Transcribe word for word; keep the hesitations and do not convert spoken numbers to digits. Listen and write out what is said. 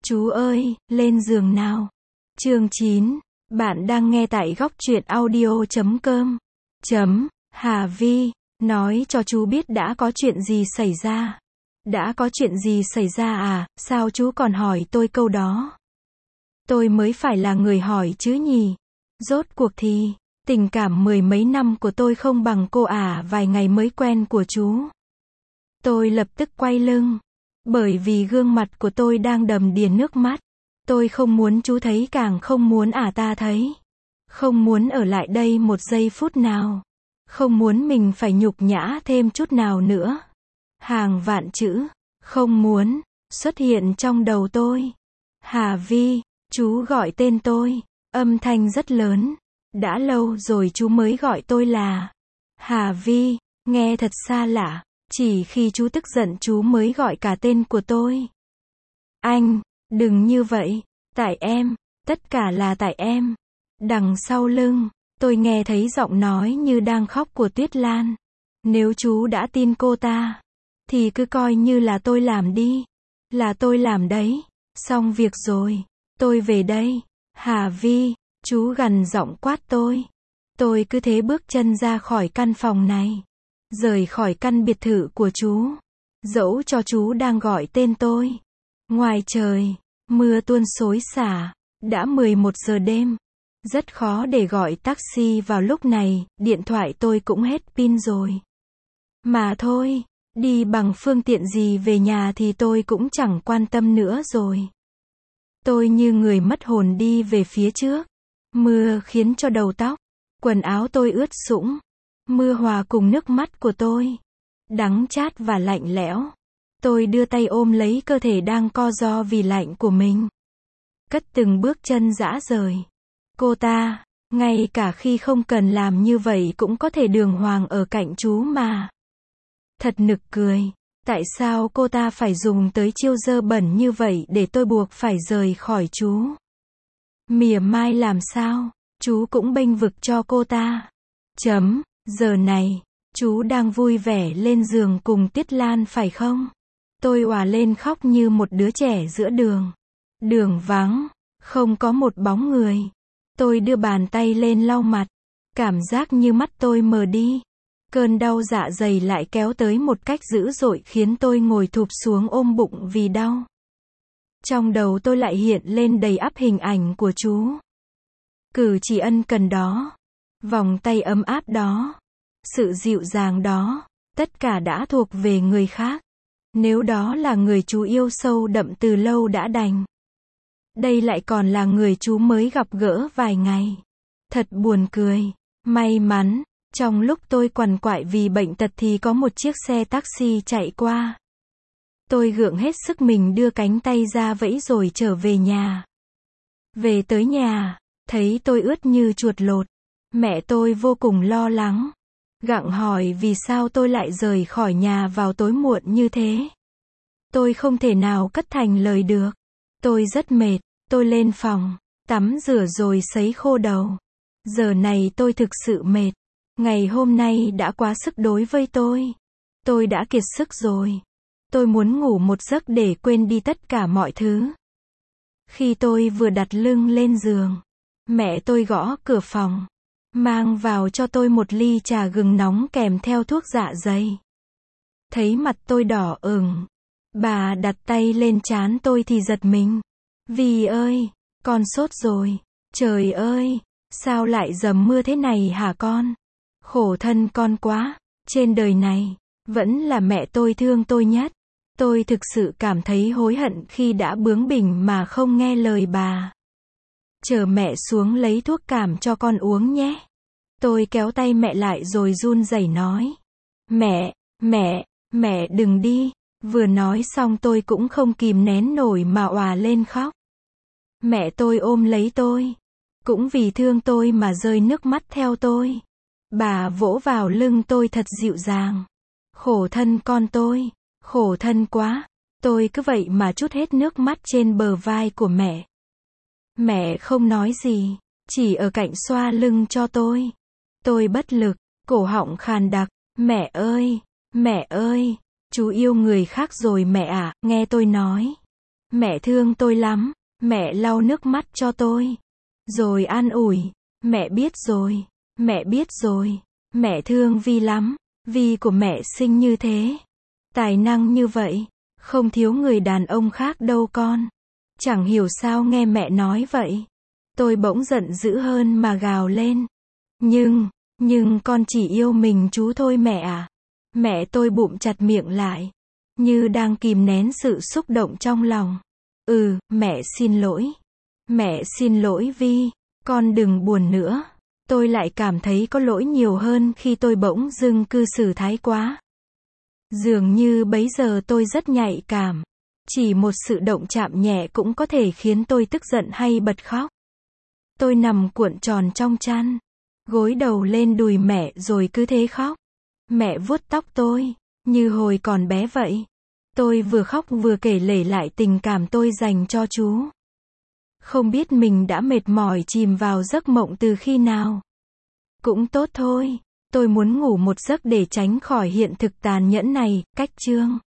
Chú ơi, lên giường nào. Chương chín. Bạn đang nghe tại góc truyện audio chấm com. Chấm. Hà Vi, nói cho chú biết đã có chuyện gì xảy ra. Đã có chuyện gì xảy ra à, sao chú còn hỏi tôi câu đó? Tôi mới phải là người hỏi chứ nhỉ. Rốt cuộc thì, tình cảm mười mấy năm của tôi không bằng cô ả vài ngày mới quen của chú. Tôi lập tức quay lưng. Bởi vì gương mặt của tôi đang đầm đìa nước mắt. Tôi không muốn chú thấy, càng không muốn ả ta thấy. Không muốn ở lại đây một giây phút nào. Không muốn mình phải nhục nhã thêm chút nào nữa. Hàng vạn chữ, không muốn, xuất hiện trong đầu tôi. Hà Vi, chú gọi tên tôi, âm thanh rất lớn. Đã lâu rồi chú mới gọi tôi là Hà Vi, nghe thật xa lạ. Chỉ khi chú tức giận chú mới gọi cả tên của tôi. Anh, đừng như vậy, tại em, tất cả là tại em. Đằng sau lưng, tôi nghe thấy giọng nói như đang khóc của Tuyết Lan. Nếu chú đã tin cô ta, thì cứ coi như là tôi làm đi. Là tôi làm đấy. Xong việc rồi, tôi về đây. Hà Vi, chú gằn giọng quát tôi. Tôi cứ thế bước chân ra khỏi căn phòng này. Rời khỏi căn biệt thự của chú. Dẫu cho chú đang gọi tên tôi. Ngoài trời, mưa tuôn xối xả. Đã mười một giờ đêm. Rất khó để gọi taxi vào lúc này, điện thoại tôi cũng hết pin rồi. Mà thôi, đi bằng phương tiện gì về nhà thì tôi cũng chẳng quan tâm nữa rồi. Tôi như người mất hồn đi về phía trước. Mưa khiến cho đầu tóc, quần áo tôi ướt sũng. Mưa hòa cùng nước mắt của tôi. Đắng chát và lạnh lẽo. Tôi đưa tay ôm lấy cơ thể đang co ro vì lạnh của mình. Cất từng bước chân rã rời. Cô ta, ngay cả khi không cần làm như vậy cũng có thể đường hoàng ở cạnh chú mà. Thật nực cười. Tại sao cô ta phải dùng tới chiêu dơ bẩn như vậy để tôi buộc phải rời khỏi chú? Mỉa mai làm sao? Chú cũng bênh vực cho cô ta. Chấm. Giờ này, chú đang vui vẻ lên giường cùng Tuyết Lan phải không? Tôi òa lên khóc như một đứa trẻ giữa đường. Đường vắng, không có một bóng người. Tôi đưa bàn tay lên lau mặt. Cảm giác như mắt tôi mờ đi. Cơn đau dạ dày lại kéo tới một cách dữ dội khiến tôi ngồi thụp xuống ôm bụng vì đau. Trong đầu tôi lại hiện lên đầy ắp hình ảnh của chú. Cử chỉ ân cần đó. Vòng tay ấm áp đó. Sự dịu dàng đó. Tất cả đã thuộc về người khác. Nếu đó là người chú yêu sâu đậm từ lâu đã đành. Đây lại còn là người chú mới gặp gỡ vài ngày. Thật buồn cười. May mắn, trong lúc tôi quằn quại vì bệnh tật thì có một chiếc xe taxi chạy qua. Tôi gượng hết sức mình đưa cánh tay ra vẫy rồi trở về nhà. Về tới nhà, thấy tôi ướt như chuột lột. Mẹ tôi vô cùng lo lắng. Gặng hỏi vì sao tôi lại rời khỏi nhà vào tối muộn như thế. Tôi không thể nào cất thành lời được. Tôi rất mệt. Tôi lên phòng, tắm rửa rồi sấy khô đầu. Giờ này tôi thực sự mệt. Ngày hôm nay đã quá sức đối với tôi. Tôi đã kiệt sức rồi. Tôi muốn ngủ một giấc để quên đi tất cả mọi thứ. Khi tôi vừa đặt lưng lên giường, mẹ tôi gõ cửa phòng. Mang vào cho tôi một ly trà gừng nóng kèm theo thuốc dạ dày. Thấy mặt tôi đỏ ửng. Bà đặt tay lên trán tôi thì giật mình. Vi ơi, con sốt rồi. Trời ơi, sao lại dầm mưa thế này hả con? Khổ thân con quá. Trên đời này, vẫn là mẹ tôi thương tôi nhất. Tôi thực sự cảm thấy hối hận khi đã bướng bỉnh mà không nghe lời bà. Chờ mẹ xuống lấy thuốc cảm cho con uống nhé. Tôi kéo tay mẹ lại rồi run rẩy nói. Mẹ, mẹ, mẹ đừng đi. Vừa nói xong tôi cũng không kìm nén nổi mà òa lên khóc. Mẹ tôi ôm lấy tôi. Cũng vì thương tôi mà rơi nước mắt theo tôi. Bà vỗ vào lưng tôi thật dịu dàng. Khổ thân con tôi. Khổ thân quá. Tôi cứ vậy mà trút hết nước mắt trên bờ vai của mẹ. Mẹ không nói gì. Chỉ ở cạnh xoa lưng cho tôi. Tôi bất lực. Cổ họng khàn đặc. Mẹ ơi. Mẹ ơi. Chú yêu người khác rồi mẹ ạ, nghe tôi nói. Mẹ thương tôi lắm. Mẹ lau nước mắt cho tôi. Rồi an ủi. Mẹ biết rồi. Mẹ biết rồi. Mẹ thương Vi lắm. Vi của mẹ xinh như thế. Tài năng như vậy. Không thiếu người đàn ông khác đâu con. Chẳng hiểu sao nghe mẹ nói vậy. Tôi bỗng giận dữ hơn mà gào lên. Nhưng, nhưng con chỉ yêu mình chú thôi mẹ à. Mẹ tôi bụm chặt miệng lại. Như đang kìm nén sự xúc động trong lòng. Ừ, mẹ xin lỗi. Mẹ xin lỗi Vi. Con đừng buồn nữa. Tôi lại cảm thấy có lỗi nhiều hơn khi tôi bỗng dưng cư xử thái quá. Dường như bấy giờ tôi rất nhạy cảm. Chỉ một sự động chạm nhẹ cũng có thể khiến tôi tức giận hay bật khóc. Tôi nằm cuộn tròn trong chăn. Gối đầu lên đùi mẹ rồi cứ thế khóc. Mẹ vuốt tóc tôi. Như hồi còn bé vậy. Tôi vừa khóc vừa kể lể lại tình cảm tôi dành cho chú. Không biết mình đã mệt mỏi chìm vào giấc mộng từ khi nào. Cũng tốt thôi. Tôi muốn ngủ một giấc để tránh khỏi hiện thực tàn nhẫn này. Cách chương